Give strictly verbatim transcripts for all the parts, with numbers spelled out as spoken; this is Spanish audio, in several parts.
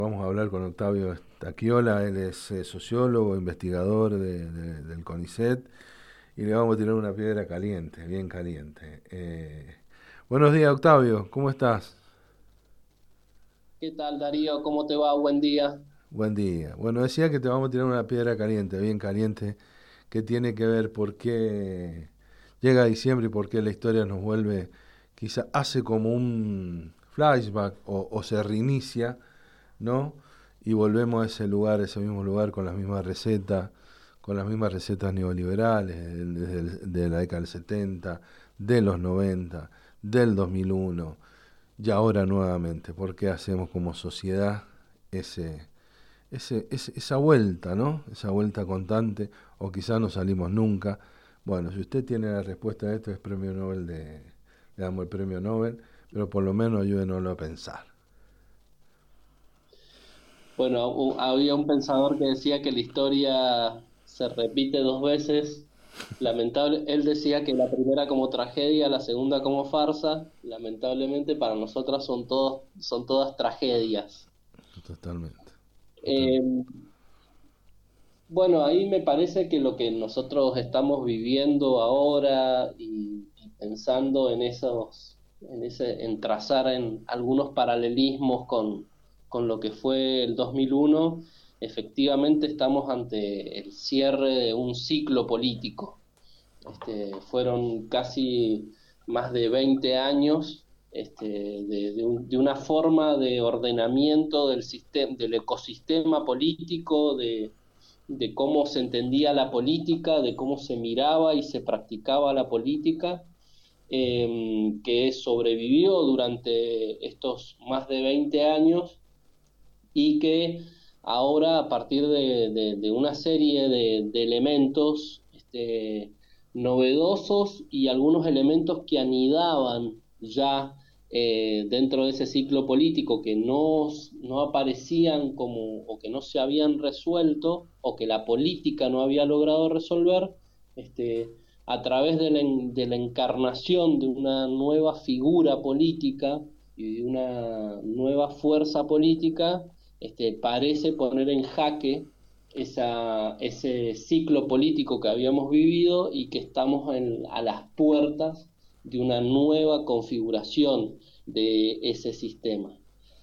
Vamos a hablar con Octavio Taquiola, él es eh, sociólogo, investigador de- de- del CONICET, y le vamos a tirar una piedra caliente, bien caliente. Eh, buenos días, Octavio, ¿cómo estás? ¿Qué tal, Darío? ¿Cómo te va? Buen día. Buen día. Bueno, decía que te vamos a tirar una piedra caliente, bien caliente, que tiene que ver por qué llega diciembre y por qué la historia nos vuelve, quizá hace como un flashback o, o se reinicia, ¿no? Y volvemos a ese lugar, ese mismo lugar con las mismas recetas, con las mismas recetas neoliberales desde el- de la década del setenta, de los noventa, del dos mil uno, y ahora nuevamente. ¿Por qué hacemos como sociedad ese, ese, ese- esa vuelta, ¿no? Esa vuelta constante, o quizás no salimos nunca. Bueno, si usted tiene la respuesta a esto, es premio Nobel de, le damos el premio Nobel, pero por lo menos ayúdenoslo a pensar. Bueno, hu- había un pensador que decía que la historia se repite dos veces. Lamentable, él decía que la primera como tragedia, la segunda como farsa. Lamentablemente para nosotras son todos, son todas tragedias. Totalmente, Eh, totalmente. bueno, ahí me parece que lo que nosotros estamos viviendo ahora y, y pensando en esos, en ese, en trazar en algunos paralelismos con, con lo que fue el dos mil uno, efectivamente estamos ante el cierre de un ciclo político. Este, fueron casi más de veinte años este, de, de un- de una forma de ordenamiento del sistema, del ecosistema político, de de cómo se entendía la política, de cómo se miraba y se practicaba la política, eh, que sobrevivió durante estos más de veinte años y que ahora a partir de, de- de una serie de, de elementos este, novedosos y algunos elementos que anidaban ya eh, dentro de ese ciclo político que no, no aparecían como o que no se habían resuelto o que la política no había logrado resolver, este, a través de la, en- de la encarnación de una nueva figura política y de una nueva fuerza política, este, parece poner en jaque esa, ese ciclo político que habíamos vivido y que estamos en, a las puertas de una nueva configuración de ese sistema.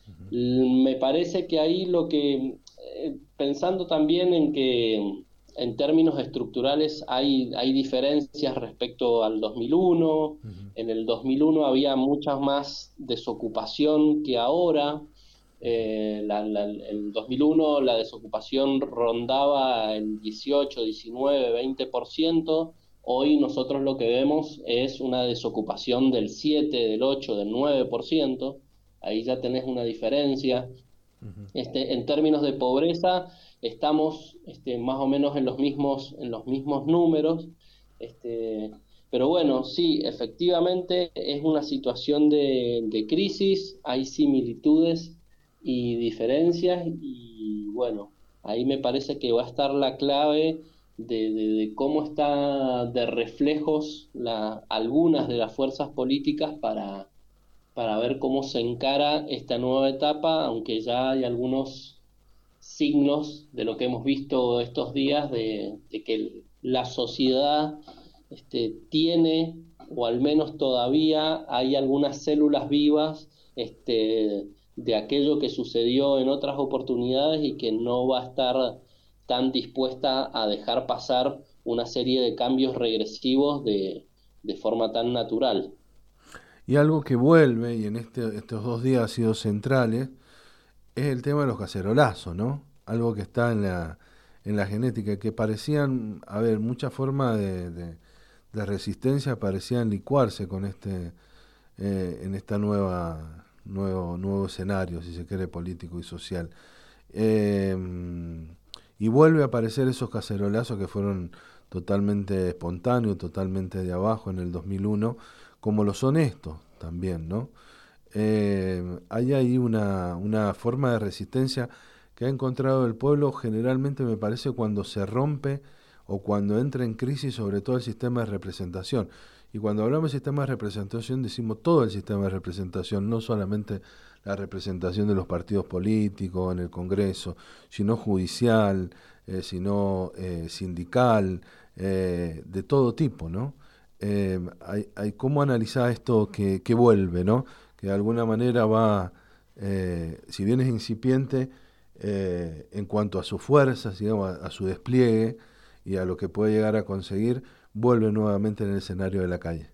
Me parece que ahí lo que, eh, pensando también en que en términos estructurales hay, hay diferencias respecto al dos mil uno. Ujú. En el dos mil uno había mucha más desocupación que ahora. Eh, la- la- el dos mil uno la desocupación rondaba el dieciocho, diecinueve, veinte por ciento. Hoy nosotros lo que vemos es una desocupación del siete, del ocho, del nueve por ciento. Ahí ya tenés una diferencia. Este, en términos de pobreza, estamos este, más o menos en los mismos, en los mismos números. Este, pero bueno, sí, efectivamente es una situación de, de crisis, hay similitudes y diferencias, y bueno, ahí me parece que va a estar la clave de, de- de cómo está de reflejos la, algunas de las fuerzas políticas para para ver cómo se encara esta nueva etapa, aunque ya hay algunos signos de lo que hemos visto estos días de, de que la sociedad este, tiene, o al menos todavía hay algunas células vivas este, de aquello que sucedió en otras oportunidades y que no va a estar tan dispuesta a dejar pasar una serie de cambios regresivos de, de forma tan natural. Y algo que vuelve, y en este, estos dos días ha sido centrales, es el tema de los cacerolazos, ¿no? Algo que está en la, en la genética, que parecían, a ver, muchas formas de, de, de resistencia parecían licuarse con este, eh, en esta nueva, nuevo, nuevo escenario, si se quiere, político y social. Eh, y vuelve a aparecer esos cacerolazos que fueron totalmente espontáneos, totalmente de abajo en el dos mil uno, como lo son estos también, ¿no? Eh, hay ahí una, una forma de resistencia que ha encontrado el pueblo generalmente me parece cuando se rompe o cuando entra en crisis sobre todo el sistema de representación. Y cuando hablamos de sistema de representación decimos todo el sistema de representación, no solamente la representación de los partidos políticos en el Congreso, sino judicial, eh, sino eh, sindical, eh, de todo tipo, ¿no? Eh, hay, hay cómo analizar esto que, que vuelve, ¿no? Que de alguna manera va, eh, si bien es incipiente, eh, en cuanto a sus fuerzas, digamos, a, a su despliegue y a lo que puede llegar a conseguir, vuelve nuevamente en el escenario de la calle.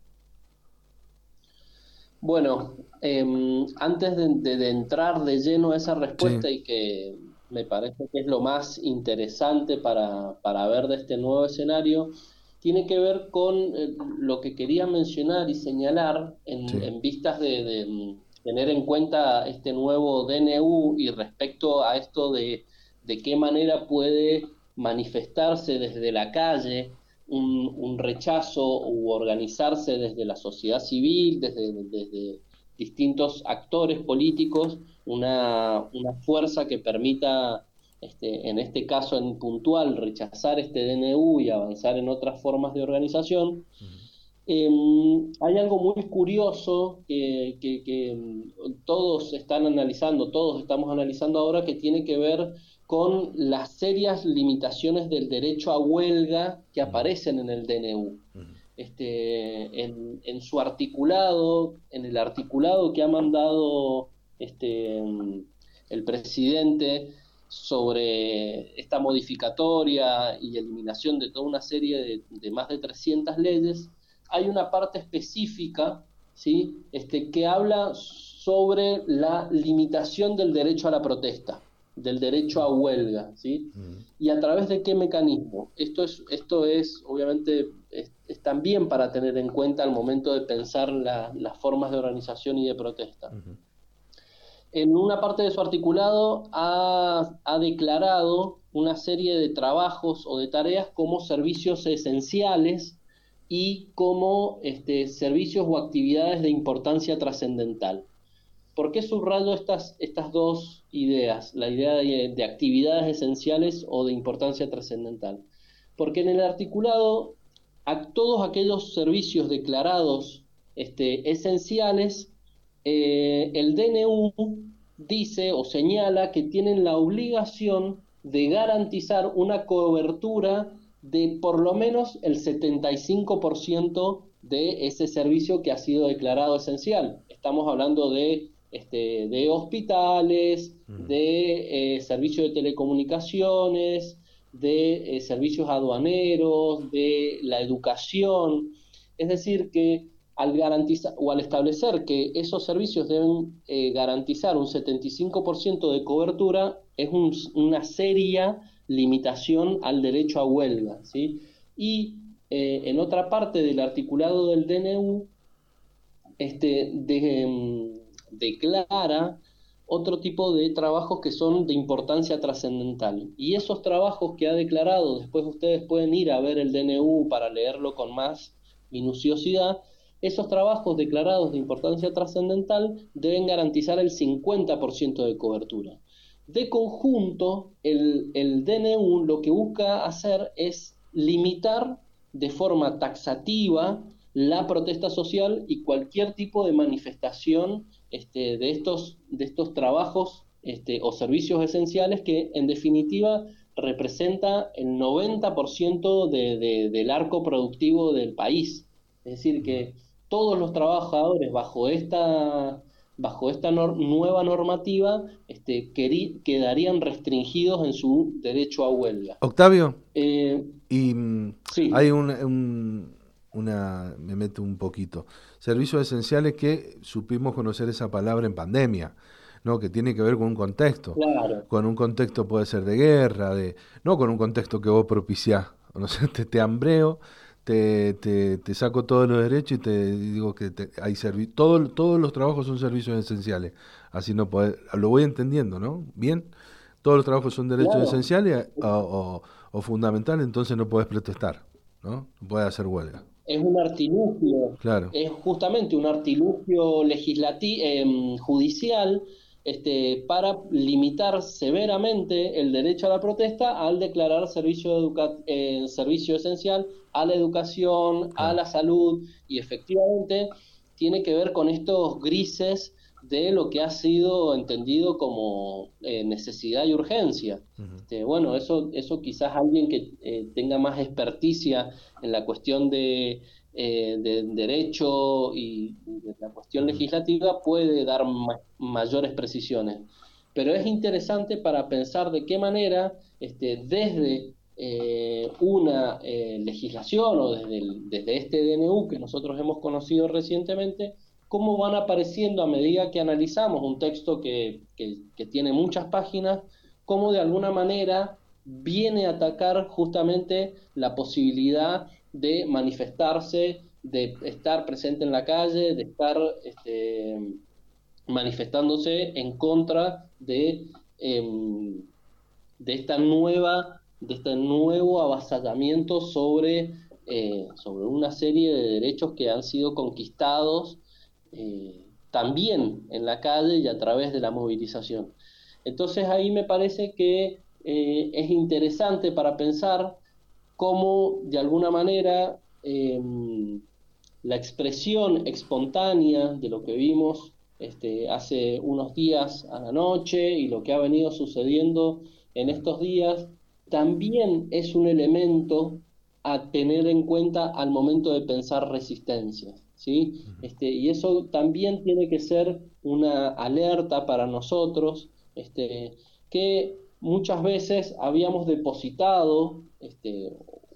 Bueno, em, antes de, de- de entrar de lleno a esa Sí, respuesta y que me parece que es lo más interesante para, para ver de este nuevo escenario, tiene que ver con eh, lo que quería mencionar y señalar en, sí. en vistas de, de, mm, tener en cuenta este nuevo D N U y respecto a esto de, de qué manera puede manifestarse desde la calle un, un rechazo u organizarse desde la sociedad civil, desde, desde distintos actores políticos, una, una fuerza que permita, este, en este caso en puntual, rechazar este D N U y avanzar en otras formas de organización. Ujú. Eh, Hay algo muy curioso que, que, que, mm, todos están analizando, todos estamos analizando ahora, que tiene que ver con las serias limitaciones del derecho a huelga que Ujú. aparecen en el D N U. Ujú. Este, en, en su articulado, en el articulado que ha mandado este, mm, el presidente sobre esta modificatoria y eliminación de toda una serie de, de más de trescientas leyes, hay una parte específica, ¿sí? Este, que habla sobre la limitación del derecho a la protesta, del derecho a huelga, ¿sí? Ujú. ¿Y a través de qué mecanismo? Esto es, esto es obviamente, es, es también para tener en cuenta al momento de pensar la, las formas de organización y de protesta. Ujú. En una parte de su articulado ha, ha declarado una serie de trabajos o de tareas como servicios esenciales y como este, servicios o actividades de importancia trascendental. ¿Por qué subrayo estas, estas dos ideas? La idea de, de actividades esenciales o de importancia trascendental. Porque en el articulado, a todos aquellos servicios declarados este, esenciales, eh, el D N U dice o señala que tienen la obligación de garantizar una cobertura de por lo menos el setenta y cinco por ciento de ese servicio que ha sido declarado esencial. Estamos hablando de, este, de hospitales, Ujú. de eh, servicios de telecomunicaciones, de eh, servicios aduaneros, de la educación. Es decir, que al garantizar o al establecer que esos servicios deben eh, garantizar un setenta y cinco por ciento de cobertura, es un, una seria limitación al derecho a huelga, ¿sí? Y eh, en otra parte del articulado del D N U, este, de, um, declara otro tipo de trabajos que son de importancia trascendental. Y esos trabajos que ha declarado, después ustedes pueden ir a ver el D N U para leerlo con más minuciosidad, esos trabajos declarados de importancia trascendental deben garantizar el cincuenta por ciento de cobertura. De conjunto, el, el D N U lo que busca hacer es limitar de forma taxativa la protesta social y cualquier tipo de manifestación este, de, estos, de estos trabajos este, o servicios esenciales que en definitiva representa el noventa por ciento de, de, del arco productivo del país. Es decir, Ujú. que todos los trabajadores bajo esta, bajo esta nor nueva normativa este, quedarían restringidos en su derecho a huelga. Octavio, Eh, y mm, hay sí, un, un- una, me meto un poquito, servicios esenciales que supimos conocer esa palabra en pandemia, ¿no? Que tiene que ver con un contexto, claro, con un contexto puede ser de guerra, de, no con un contexto que vos propiciás, no sé, te, te hambreo, te, te, te saco todos los derechos y te digo que te- hay servi todo, todos los trabajos son servicios esenciales, así no podés, lo voy entendiendo, ¿no? Bien, todos los trabajos son derechos claro. esenciales o, o, o fundamentales, entonces no puedes protestar, ¿no? No puedes hacer huelga. Es un artilugio, Claro, es justamente un artilugio legislativo, eh, judicial, este, para limitar severamente el derecho a la protesta al declarar servicio, educa eh, servicio esencial a la educación, a claro. la salud, y efectivamente tiene que ver con estos grises de lo que ha sido entendido como eh, necesidad y urgencia. Ujú. Este, bueno, eso, eso quizás alguien que eh, tenga más experticia en la cuestión de, eh, de derecho y de la cuestión Ujú. legislativa puede dar ma- mayores precisiones. Pero es interesante para pensar de qué manera, este, desde eh, una eh, legislación o desde, el- desde este D N U que nosotros hemos conocido recientemente, cómo van apareciendo a medida que analizamos un texto que, que, que tiene muchas páginas, cómo de alguna manera viene a atacar justamente la posibilidad de manifestarse, de estar presente en la calle, de estar este, manifestándose en contra de, eh, de esta nueva, de este nuevo avasallamiento sobre, eh, sobre una serie de derechos que han sido conquistados eh, también en la calle y a través de la movilización. Entonces ahí me parece que eh, es interesante para pensar cómo de alguna manera eh, la expresión espontánea de lo que vimos este, hace unos días a la noche y lo que ha venido sucediendo en estos días, también es un elemento a tener en cuenta al momento de pensar resistencias, ¿sí? Este, y eso también tiene que ser una alerta para nosotros, este, que muchas veces habíamos depositado, este,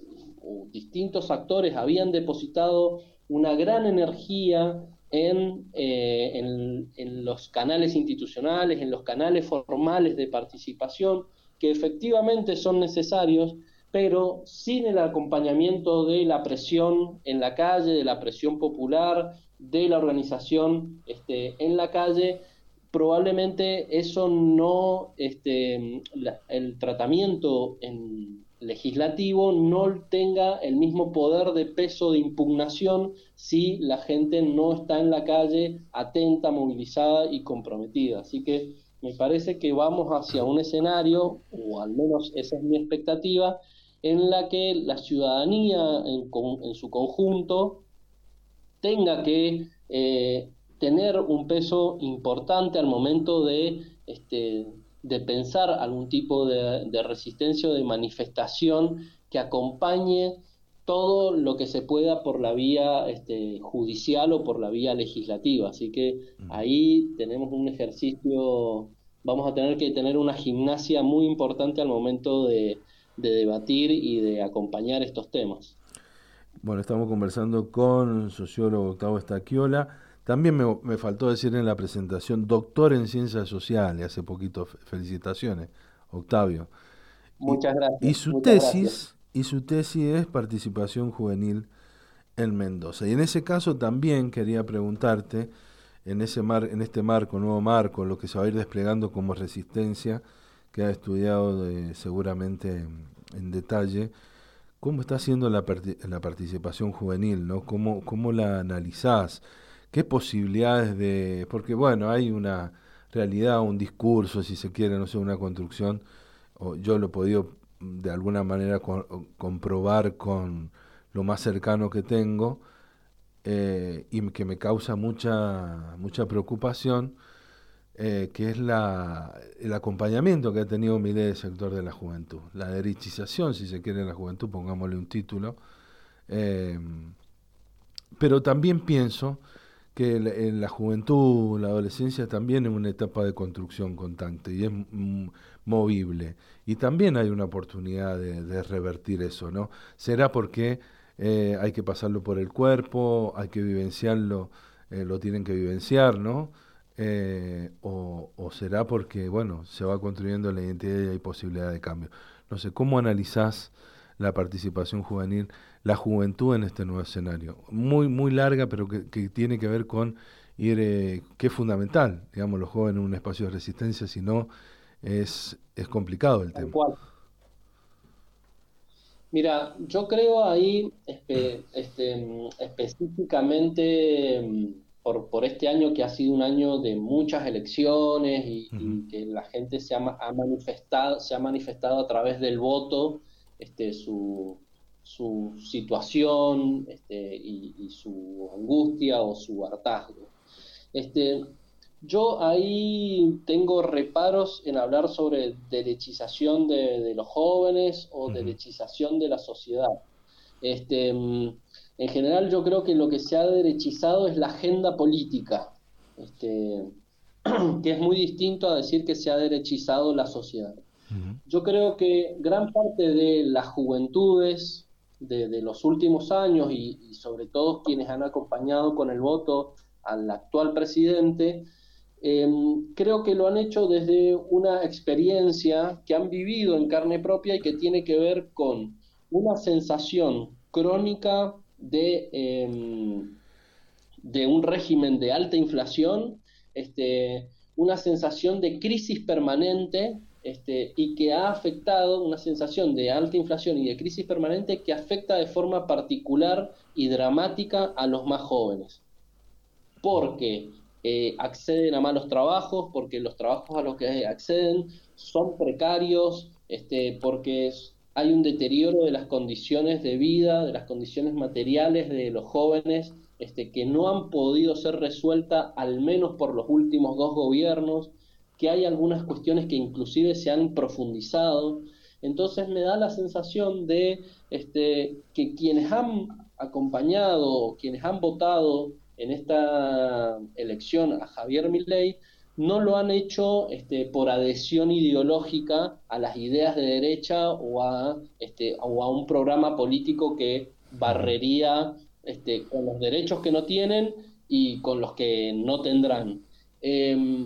o distintos actores habían depositado una gran energía en, eh, en, en los canales institucionales, en los canales formales de participación, que efectivamente son necesarios, pero sin el acompañamiento de la presión en la calle, de la presión popular, de la organización este, en la calle, probablemente eso no, este, la, el tratamiento en legislativo no tenga el mismo poder de peso de impugnación si la gente no está en la calle atenta, movilizada y comprometida. Así que me parece que vamos hacia un escenario, o al menos esa es mi expectativa, en la que la ciudadanía en, en su conjunto tenga que eh, tener un peso importante al momento de, este, de pensar algún tipo de, de resistencia o de manifestación que acompañe todo lo que se pueda por la vía este, judicial o por la vía legislativa. Así que ahí tenemos un ejercicio, vamos a tener que tener una gimnasia muy importante al momento de, de debatir y de acompañar estos temas. Bueno, estamos conversando con el sociólogo Octavio Stachiola. También me, me faltó decir en la presentación, doctor en ciencias sociales, hace poquito, fe- felicitaciones, Octavio. Y, Muchas y gracias, su muchas gracias. tesis, y su tesis es participación juvenil en Mendoza. Y en ese caso también quería preguntarte, en ese mar, en este marco, nuevo marco, lo que se va a ir desplegando como resistencia, que ha estudiado de- seguramente en, en detalle, ¿cómo está haciendo la, parti- la participación juvenil, ¿no? ¿Cómo, cómo la analizás? ¿Qué posibilidades de...? Porque, bueno, hay una realidad, un discurso, si se quiere, no sé, una construcción, o yo lo he podido mm, de alguna manera co- comprobar con lo más cercano que tengo, eh, y que me causa mucha, mucha preocupación, eh, que es la, el acompañamiento que ha tenido Milei del sector de la juventud, la derechización, si se quiere, de la juventud, pongámosle un título. eh, pero también pienso que la- en la juventud, la adolescencia también es una etapa de construcción constante y es mm, movible. Y también hay una oportunidad de, de revertir eso, ¿no? Será porque eh, hay que pasarlo por el cuerpo, hay que vivenciarlo, eh, lo tienen que vivenciar, ¿no? Eh, o, o será porque, bueno, se va construyendo la identidad y hay posibilidad de cambio. No sé, ¿cómo analizás la participación juvenil, la juventud en este nuevo escenario? Muy, muy larga, pero que, que tiene que ver con ir, eh, que es fundamental, digamos, los jóvenes en un espacio de resistencia, si no es, es complicado el Tal tema. cual. Mira, yo creo ahí espe- este, mm, específicamente mm, por, por este año que ha sido un año de muchas elecciones y, Ujú. y que la gente se ha, ma- ha manifestado, se ha manifestado a través del voto este, su, su situación este, y, y su angustia o su hartazgo. Este, Yo ahí tengo reparos en hablar sobre derechización de, de los jóvenes o Ujú, derechización de la sociedad. Este, mm, en general yo creo que lo que se ha derechizado es la agenda política, este, que es muy distinto a decir que se ha derechizado la sociedad. ujú, Yo creo que gran parte de las juventudes de, de los últimos años y, y sobre todo quienes han acompañado con el voto al actual presidente, eh, creo que lo han hecho desde una experiencia que han vivido en carne propia y que tiene que ver con una sensación crónica de, eh, de un régimen de alta inflación, este, una sensación de crisis permanente, este, y que ha afectado una sensación de alta inflación y de crisis permanente que afecta de forma particular y dramática a los más jóvenes porque eh, acceden a malos trabajos, porque los trabajos a los que acceden son precarios, este, porque es- hay un deterioro de las condiciones de vida, de las condiciones materiales de los jóvenes, este, que no han podido ser resueltas al menos por los últimos dos gobiernos, que hay algunas cuestiones que inclusive se han profundizado. Entonces me da la sensación de este, que quienes han acompañado, quienes han votado en esta elección a Javier Milei no lo han hecho este, por adhesión ideológica a las ideas de derecha o a, este, o a un programa político que ujú. barrería este, con los derechos que no tienen y con los que no tendrán. Eh,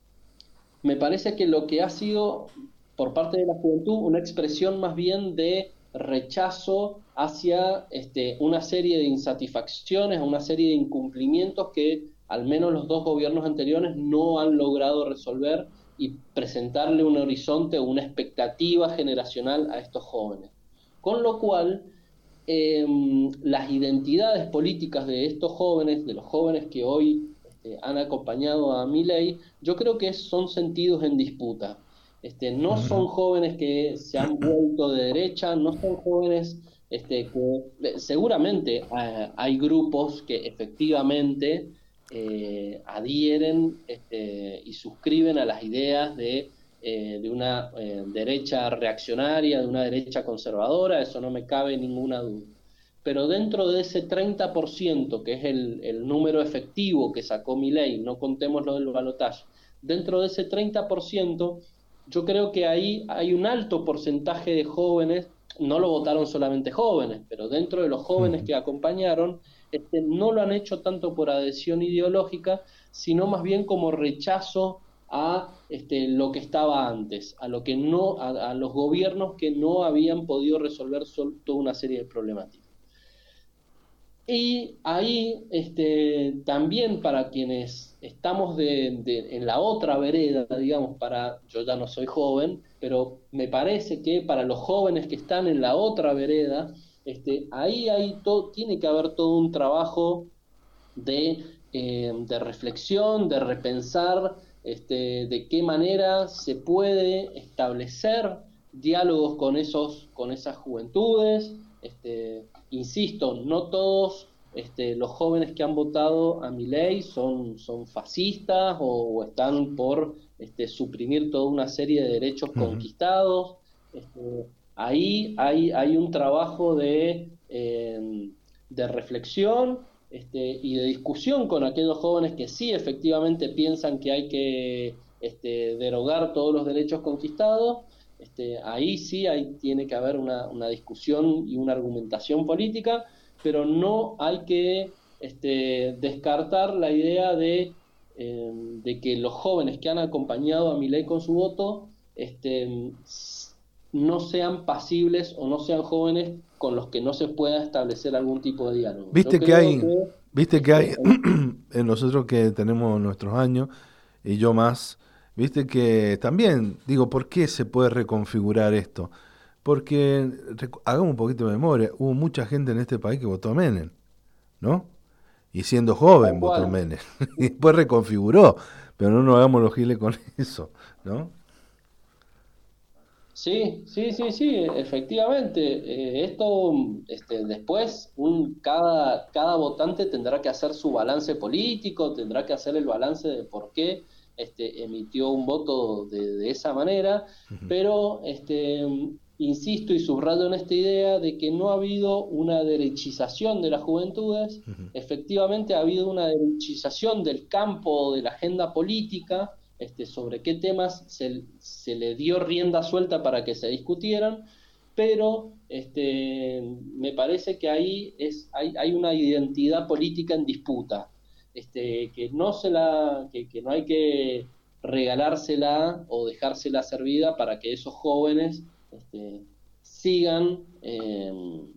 Me parece que lo que ha sido por parte de la juventud una expresión más bien de rechazo hacia este, una serie de insatisfacciones, una serie de incumplimientos que al menos los dos gobiernos anteriores no han logrado resolver y presentarle un horizonte o una expectativa generacional a estos jóvenes. Con lo cual, eh, las identidades políticas de estos jóvenes, de los jóvenes que hoy este, han acompañado a Milei, yo creo que son sentidos en disputa. Este, no son Ujú, jóvenes que se han vuelto de derecha, no son jóvenes este, que seguramente eh, hay grupos que efectivamente eh, adhieren este, y suscriben a las ideas de, eh, de una eh, derecha reaccionaria, de una derecha conservadora, eso no me cabe ninguna duda. Pero dentro de ese treinta por ciento, que es el, el número efectivo que sacó Milei, no contemos lo del balotaje, dentro de ese treinta por ciento, yo creo que ahí hay un alto porcentaje de jóvenes, no lo votaron solamente jóvenes, pero dentro de los jóvenes ujú. que acompañaron, este, no lo han hecho tanto por adhesión ideológica, sino más bien como rechazo a este, lo que estaba antes, a lo que no, a, a los gobiernos que no habían podido resolver sol, toda una serie de problemáticas. Y ahí este, también para quienes estamos de, de- en la otra vereda, digamos, para, yo ya no soy joven, pero me parece que para los jóvenes que están en la otra vereda, este, ahí hay todo, tiene que haber todo un trabajo de, eh, de reflexión, de repensar este, de qué manera se puede establecer diálogos con, esos, con esas juventudes. Este, insisto, no todos este, los jóvenes que han votado a Milei son, son fascistas o, o están por este, suprimir toda una serie de derechos Ujú. conquistados. Este, ahí hay, hay un trabajo de, eh, de reflexión este, y de discusión con aquellos jóvenes que sí efectivamente piensan que hay que este, derogar todos los derechos conquistados, este, ahí sí hay, tiene que haber una, una discusión y una argumentación política, pero no hay que este, descartar la idea de, eh, de que los jóvenes que han acompañado a Milei con su voto este, no sean pasibles o no sean jóvenes con los que no se pueda establecer algún tipo de diálogo. Yo Viste que creo hay, que viste que este, hay en nosotros que tenemos nuestros años y yo más, viste que también digo, ¿por qué se puede reconfigurar esto? Porque recu- hagamos un poquito de memoria, hubo mucha gente en este país que votó a Menem, ¿no? Y siendo tal joven votó a cual. Menem. Y después reconfiguró, pero no nos hagamos los giles con eso, ¿no? Sí, sí, sí, sí, efectivamente. Eh, esto, este, después, un, cada, cada votante tendrá que hacer su balance político, tendrá que hacer el balance de por qué este, emitió un voto de, de esa manera, Ujú, pero este, insisto y subrayo en esta idea de que no ha habido una derechización de las juventudes, ujú. efectivamente ha habido una derechización del campo de la agenda política este, sobre qué temas se, se le dio rienda suelta para que se discutieran, pero este, me parece que ahí es, hay, hay una identidad política en disputa, este, que, no se la, que, que no hay que regalársela o dejársela servida para que esos jóvenes este, sigan eh,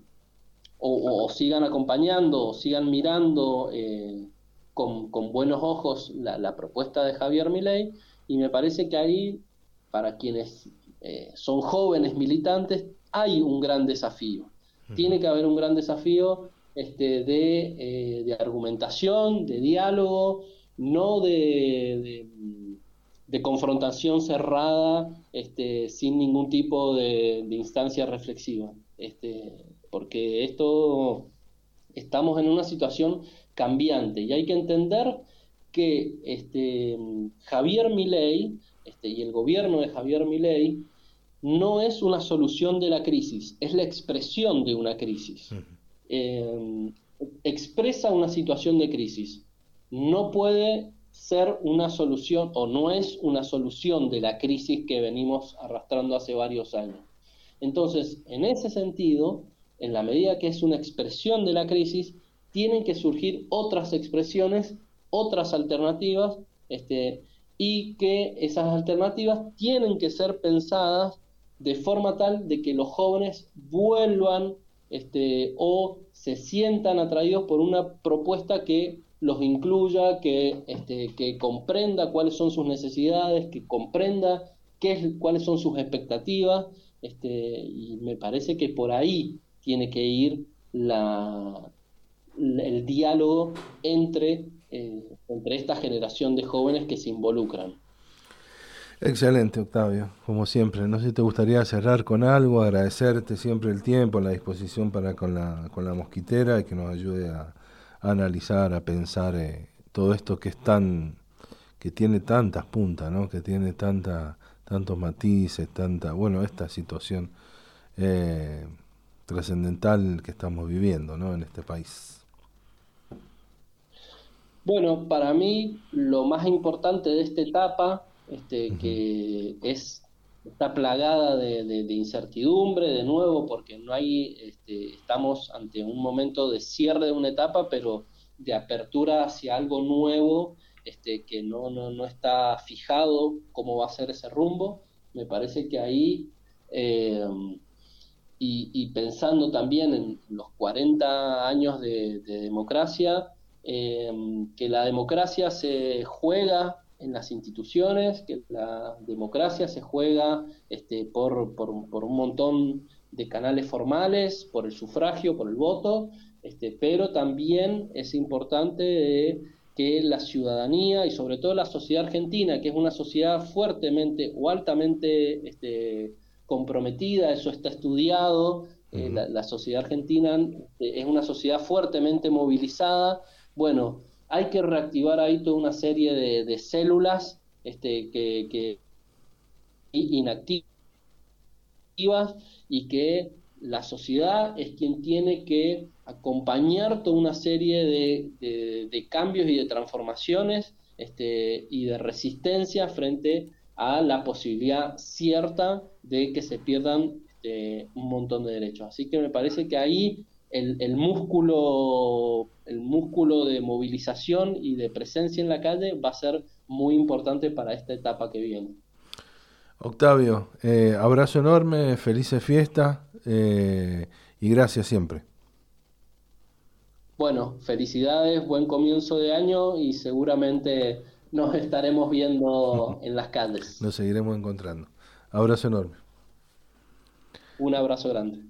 o, o, sigan acompañando o sigan mirando eh, con, con, buenos ojos la, la, propuesta de Javier Milei y me parece que ahí para quienes eh, son jóvenes militantes hay un gran desafío. Tiene que haber un gran desafío este, de, eh, de argumentación, de diálogo, no de, de, de confrontación cerrada este, sin ningún tipo de, de instancia reflexiva. Este, porque esto estamos en una situación cambiante y hay que entender que este, Javier Milei este, y el gobierno de Javier Milei no es una solución de la crisis, es la expresión de una crisis. Eh, expresa una situación de crisis. No puede ser una solución o no es una solución de la crisis que venimos arrastrando hace varios años. Entonces, en ese sentido, en la medida que es una expresión de la crisis, tienen que surgir otras expresiones, otras alternativas, este, y que esas alternativas tienen que ser pensadas de forma tal de que los jóvenes vuelvan este, o se sientan atraídos por una propuesta que los incluya, que, este, que comprenda cuáles son sus necesidades, que comprenda qué es, cuáles son sus expectativas, este, y me parece que por ahí tiene que ir la, el diálogo entre, eh, entre esta generación de jóvenes que se involucran. Excelente, Octavio, como siempre. No sé si te gustaría cerrar con algo, agradecerte siempre el tiempo, la disposición para con la, con la mosquitera y que nos ayude a, a analizar, a pensar eh, todo esto que es tan, que tiene tantas puntas, ¿no? Que tiene tanta, tantos matices, tanta, bueno, esta situación eh, trascendental que estamos viviendo, ¿no? En este país. Bueno, para mí lo más importante de esta etapa, este, Ujú. que es, está plagada de, de- de incertidumbre, de nuevo, porque no hay, este, estamos ante un momento de cierre de una etapa, pero de apertura hacia algo nuevo, este, que no, no, no está fijado cómo va a ser ese rumbo. Me parece que ahí, eh, y, y pensando también en los cuarenta años de, de democracia, eh, que la democracia se juega en las instituciones, que la democracia se juega este, por, por, por un montón de canales formales, por el sufragio, por el voto, este, pero también es importante eh, que la ciudadanía y sobre todo la sociedad argentina, que es una sociedad fuertemente o altamente este, comprometida, eso está estudiado, eh, Ujú. la, la, sociedad argentina eh, es una sociedad fuertemente movilizada, bueno, hay que reactivar ahí toda una serie de, de células este, que, que inactivas y que la sociedad es quien tiene que acompañar toda una serie de, de, de cambios y de transformaciones este, y de resistencia frente a la posibilidad cierta de que se pierdan este, un montón de derechos. Así que me parece que ahí el, el músculo, el músculo de movilización y de presencia en la calle va a ser muy importante para esta etapa que viene. Octavio, eh, abrazo enorme, felices fiestas eh, y gracias siempre. Bueno, felicidades, buen comienzo de año y seguramente nos estaremos viendo en las calles. Nos seguiremos encontrando. Abrazo enorme. Un abrazo grande.